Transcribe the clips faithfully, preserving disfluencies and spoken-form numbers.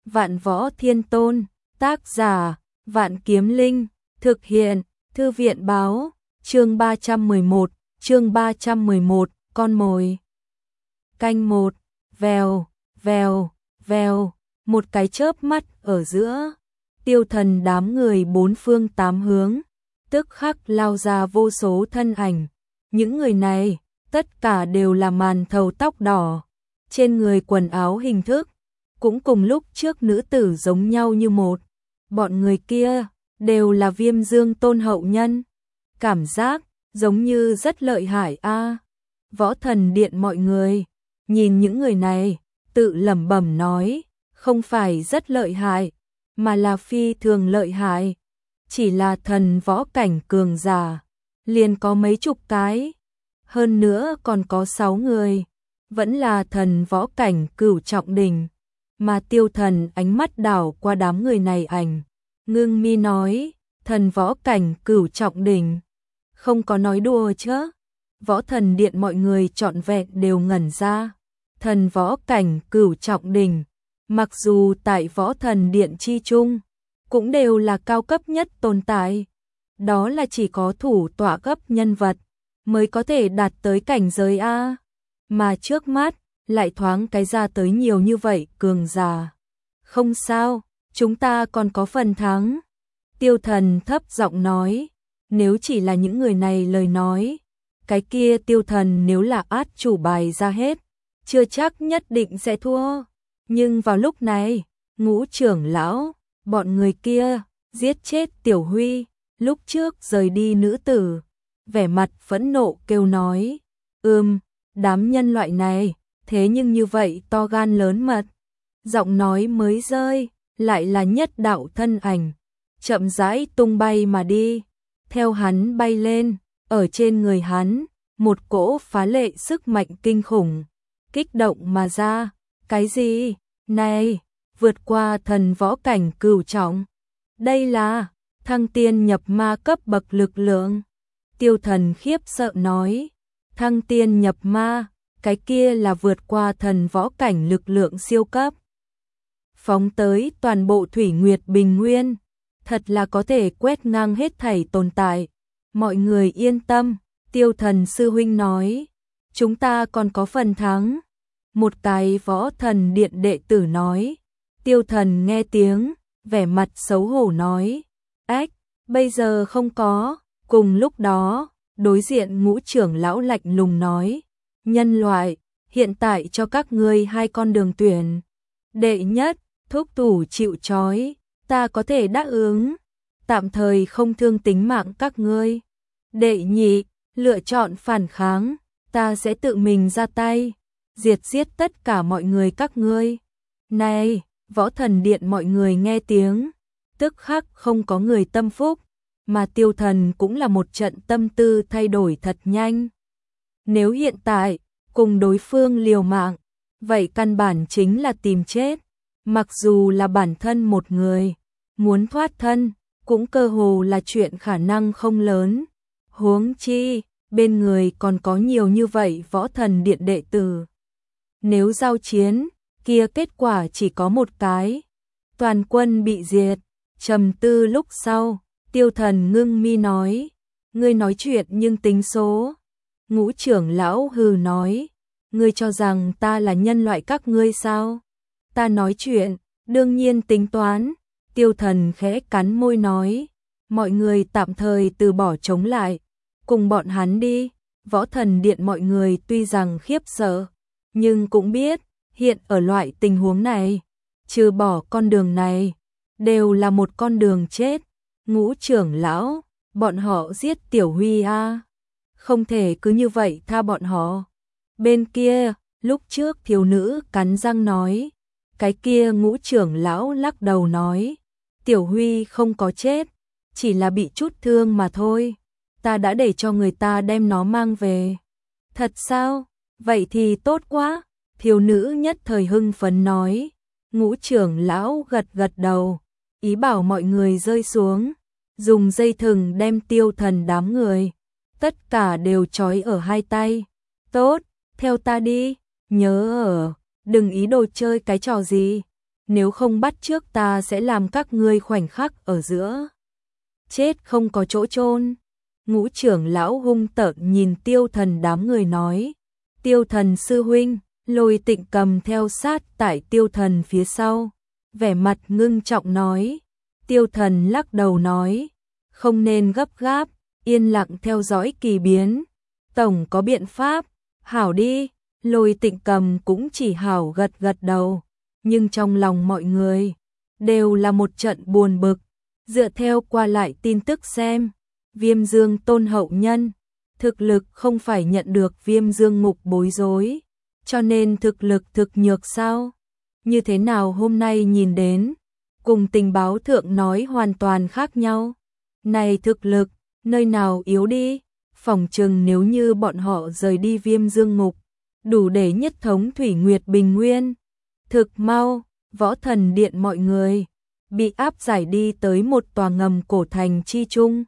Vạn Võ Thiên Tôn, tác giả, Vạn Kiếm Linh, thực hiện, Thư viện báo, chương ba trăm mười một, chương ba trăm mười một, con mồi. Canh một, vèo, vèo, vèo, một cái chớp mắt ở giữa, tiêu thần đám người bốn phương tám hướng, tức khắc lao ra vô số thân ảnh. Những người này, tất cả đều là màn thầu tóc đỏ, trên người quần áo hình thức, cũng cùng lúc trước nữ tử giống nhau như một. Bọn người kia, đều là Viêm Dương Tôn hậu nhân. Cảm giác, giống như rất lợi hại a. Võ Thần Điện mọi người, nhìn những người này, tự lẩm bẩm nói, không phải rất lợi hại, mà là phi thường lợi hại. Chỉ là thần võ cảnh cường giả, liền có mấy chục cái. Hơn nữa còn có sáu người, vẫn là thần võ cảnh cửu trọng đỉnh. Mà Tiêu Thần ánh mắt đảo qua đám người này ảnh, ngưng mi nói, thần võ cảnh cửu trọng đỉnh, không có nói đùa chứ. Võ Thần Điện mọi người trọn vẹn đều ngẩn ra, thần võ cảnh cửu trọng đỉnh, mặc dù tại Võ Thần Điện chi chung, cũng đều là cao cấp nhất tồn tại. Đó là chỉ có thủ tọa cấp nhân vật, mới có thể đạt tới cảnh giới A. Mà trước mắt, lại thoáng cái ra tới nhiều như vậy cường giả. Không sao, chúng ta còn có phần thắng. Tiêu Thần thấp giọng nói, nếu chỉ là những người này lời nói, cái kia Tiêu Thần nếu là át chủ bài ra hết, chưa chắc nhất định sẽ thua. Nhưng vào lúc này, Ngũ trưởng lão, bọn người kia, giết chết Tiểu Huy, lúc trước rời đi nữ tử, vẻ mặt phẫn nộ kêu nói, ừm, đám nhân loại này, thế nhưng như vậy to gan lớn mật. Giọng nói mới rơi, lại là nhất đạo thân ảnh, chậm rãi tung bay mà đi. Theo hắn bay lên, ở trên người hắn, một cỗ phá lệ sức mạnh kinh khủng, kích động mà ra. Cái gì? Này, vượt qua thần võ cảnh cửu trọng. Đây là thăng tiên nhập ma cấp bậc lực lượng. Tiêu Thần khiếp sợ nói, thăng tiên nhập ma, cái kia là vượt qua thần võ cảnh lực lượng siêu cấp. Phóng tới toàn bộ Thủy Nguyệt Bình Nguyên, thật là có thể quét ngang hết thảy tồn tại. Mọi người yên tâm, Tiêu Thần sư huynh nói, chúng ta còn có phần thắng. Một cái Võ Thần Điện đệ tử nói. Tiêu Thần nghe tiếng, vẻ mặt xấu hổ nói, ách, bây giờ không có. Cùng lúc đó, đối diện Ngũ trưởng lão lạnh lùng nói, nhân loại, hiện tại cho các ngươi hai con đường tuyển. Đệ nhất, thúc thủ chịu trói, ta có thể đáp ứng, tạm thời không thương tính mạng các ngươi. Đệ nhị, lựa chọn phản kháng, ta sẽ tự mình ra tay, diệt giết tất cả mọi người các ngươi. Này, Võ Thần Điện mọi người nghe tiếng, tức khắc không có người tâm phúc, mà Tiêu Thần cũng là một trận tâm tư thay đổi thật nhanh. Nếu hiện tại, cùng đối phương liều mạng, vậy căn bản chính là tìm chết. Mặc dù là bản thân một người, muốn thoát thân, cũng cơ hồ là chuyện khả năng không lớn. Huống chi, bên người còn có nhiều như vậy Võ Thần Điện đệ tử. Nếu giao chiến, kia kết quả chỉ có một cái, toàn quân bị diệt. Trầm tư lúc sau, Tiêu Thần ngưng mi nói, ngươi nói chuyện nhưng tính số. Ngũ trưởng lão hừ nói, ngươi cho rằng ta là nhân loại các ngươi sao? Ta nói chuyện, đương nhiên tính toán. Tiêu Thần khẽ cắn môi nói, mọi người tạm thời từ bỏ chống lại, cùng bọn hắn đi. Võ Thần Điện mọi người tuy rằng khiếp sợ, nhưng cũng biết, hiện ở loại tình huống này, trừ bỏ con đường này, đều là một con đường chết. Ngũ trưởng lão, bọn họ giết Tiểu Huy a, không thể cứ như vậy tha bọn họ. Bên kia, lúc trước thiếu nữ cắn răng nói, cái kia Ngũ trưởng lão lắc đầu nói, Tiểu Huy không có chết, chỉ là bị chút thương mà thôi, ta đã để cho người ta đem nó mang về. Thật sao? Vậy thì tốt quá. Thiếu nữ nhất thời hưng phấn nói. Ngũ trưởng lão gật gật đầu, ý bảo mọi người rơi xuống, dùng dây thừng đem Tiêu Thần đám người, tất cả đều trói ở hai tay. Tốt, theo ta đi, nhớ ở, đừng ý đồ chơi cái trò gì. nếu không bắt trước ta sẽ làm các ngươi khoảnh khắc ở giữa chết không có chỗ chôn. Ngũ trưởng lão hung tợn nhìn Tiêu Thần đám người nói. Tiêu Thần sư huynh, Lôi Tịnh Cầm theo sát tại Tiêu Thần phía sau, vẻ mặt ngưng trọng nói. Tiêu Thần lắc đầu nói, không nên gấp gáp, yên lặng theo dõi kỳ biến. Tổng có biện pháp, hảo đi. Lôi Tịnh Cầm cũng chỉ hảo gật gật đầu, nhưng trong lòng mọi người đều là một trận buồn bực. Dựa theo qua lại tin tức xem, Viêm Dương Tôn hậu nhân, thực lực không phải nhận được Viêm Dương Ngục bối rối, cho nên thực lực thực nhược sao? Như thế nào hôm nay nhìn đến, cùng tình báo thượng nói hoàn toàn khác nhau. Này thực lực, nơi nào yếu đi? Phỏng chừng nếu như bọn họ rời đi Viêm Dương Ngục, đủ để nhất thống Thủy Nguyệt Bình Nguyên. Thực mau, Võ Thần Điện mọi người bị áp giải đi tới một tòa ngầm cổ thành chi trung.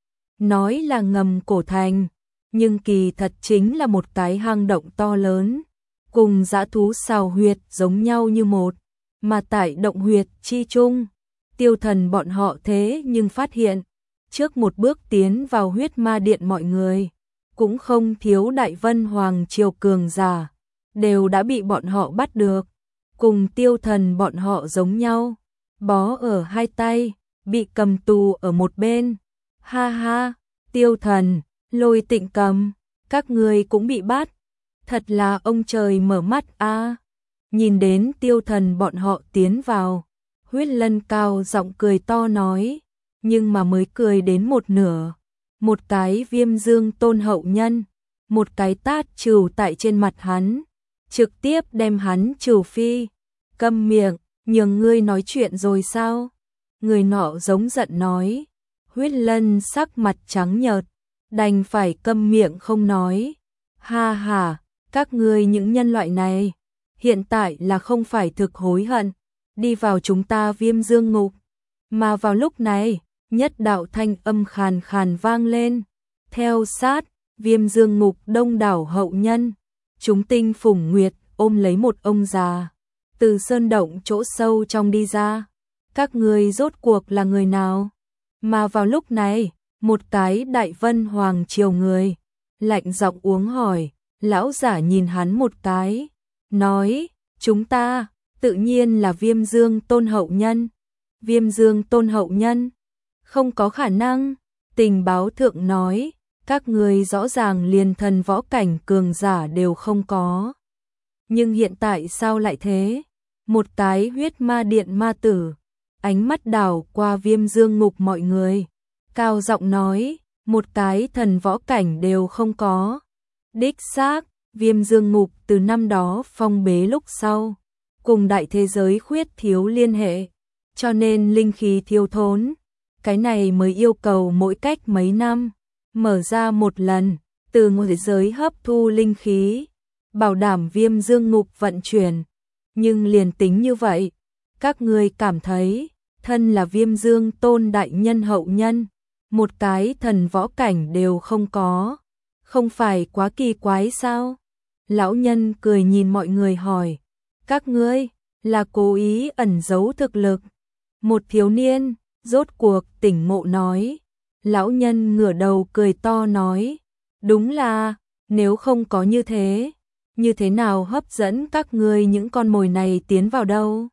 Nói là ngầm cổ thành, nhưng kỳ thật chính là một cái hang động to lớn, cùng dã thú xào huyệt giống nhau như một, mà tại động huyệt chi trung, Tiêu Thần bọn họ thế nhưng phát hiện, trước một bước tiến vào huyết ma điện mọi người, cũng không thiếu Đại Vân Hoàng triều cường giả, đều đã bị bọn họ bắt được, cùng Tiêu Thần bọn họ giống nhau, bó ở hai tay, bị cầm tù ở một bên. Ha ha, Tiêu Thần, Lôi Tịnh Cầm, các người cũng bị bắt. Thật là ông trời mở mắt a. À. Nhìn đến Tiêu Thần bọn họ tiến vào, Huyết Lân cao giọng cười to nói, nhưng mà mới cười đến một nửa, một cái Viêm Dương Tôn hậu nhân, một cái tát trừ tại trên mặt hắn, trực tiếp đem hắn trừ phi. Câm miệng, nhường ngươi nói chuyện rồi sao? Người nọ giống giận nói. Huyết Lân sắc mặt trắng nhợt, đành phải câm miệng không nói. Ha ha, các ngươi những nhân loại này, hiện tại là không phải thực hối hận, đi vào chúng ta Viêm Dương Ngục. Mà vào lúc này, nhất đạo thanh âm khàn khàn vang lên. Theo sát, Viêm Dương Ngục đông đảo hậu nhân, chúng tinh phủng nguyệt ôm lấy một ông già, từ sơn động chỗ sâu trong đi ra. Các ngươi rốt cuộc là người nào? Mà vào lúc này, một cái Đại Vân Hoàng triều người, lạnh giọng uống hỏi, lão giả nhìn hắn một cái, nói, chúng ta, tự nhiên là Viêm Dương Tôn hậu nhân. Viêm Dương Tôn hậu nhân? Không có khả năng, tình báo thượng nói, các người rõ ràng liền thần võ cảnh cường giả đều không có. Nhưng hiện tại sao lại thế? Một cái huyết ma điện ma tử, ánh mắt đảo qua Viêm Dương Ngục mọi người, cao giọng nói, một cái thần võ cảnh đều không có. Đích xác, Viêm Dương Ngục từ năm đó phong bế lúc sau, cùng đại thế giới khuyết thiếu liên hệ, cho nên linh khí thiếu thốn. Cái này mới yêu cầu mỗi cách mấy năm, mở ra một lần, từ ngoại giới hấp thu linh khí, bảo đảm Viêm Dương Ngục vận chuyển. Nhưng liền tính như vậy, các người cảm thấy, thân là Viêm Dương Tôn đại nhân hậu nhân, một cái thần võ cảnh đều không có, không phải quá kỳ quái sao? Lão nhân cười nhìn mọi người hỏi, các ngươi là cố ý ẩn giấu thực lực? Một thiếu niên rốt cuộc tỉnh ngộ nói. Lão nhân ngửa đầu cười to nói, đúng là, nếu không có như thế, như thế nào hấp dẫn các ngươi những con mồi này tiến vào đâu?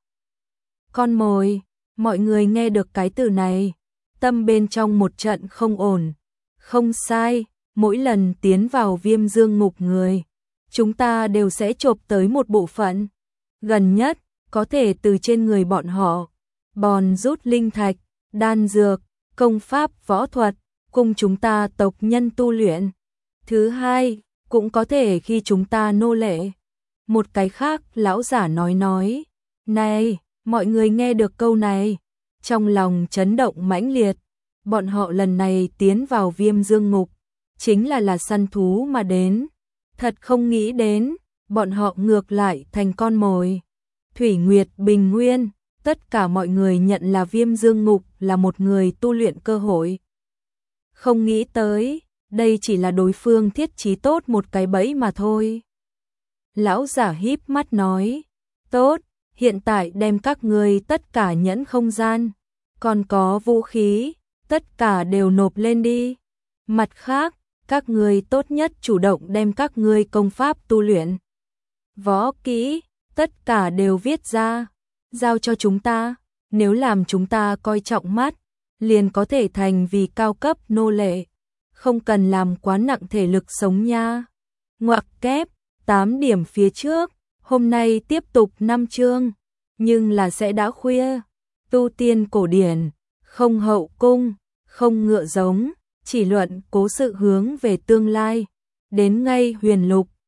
Con mồi, mọi người nghe được cái từ này, tâm bên trong một trận không ổn. Không sai, mỗi lần tiến vào Viêm Dương Ngục người, chúng ta đều sẽ chộp tới một bộ phận. Gần nhất, có thể từ trên người bọn họ, bòn rút linh thạch, đan dược, công pháp võ thuật, cùng chúng ta tộc nhân tu luyện. Thứ hai, cũng có thể khi chúng ta nô lệ. Một cái khác, lão giả nói nói, này, mọi người nghe được câu này, trong lòng chấn động mãnh liệt. Bọn họ lần này tiến vào Viêm Dương Ngục, chính là là săn thú mà đến. Thật không nghĩ đến, bọn họ ngược lại thành con mồi. Thủy Nguyệt Bình Nguyên, tất cả mọi người nhận là Viêm Dương Ngục là một người tu luyện cơ hội. Không nghĩ tới, đây chỉ là đối phương thiết trí tốt một cái bẫy mà thôi. Lão giả híp mắt nói, tốt, hiện tại đem các ngươi tất cả nhẫn không gian, còn có vũ khí, tất cả đều nộp lên đi. Mặt khác, các ngươi tốt nhất chủ động đem các ngươi công pháp tu luyện, võ kỹ, tất cả đều viết ra, giao cho chúng ta, nếu làm chúng ta coi trọng mắt, liền có thể thành vì cao cấp nô lệ, không cần làm quá nặng thể lực sống nha. Ngoặc kép, tám điểm phía trước, hôm nay tiếp tục năm chương, nhưng là sẽ đã khuya, tu tiên cổ điển, không hậu cung, không ngựa giống, chỉ luận cố sự hướng về tương lai, đến ngay huyền lục,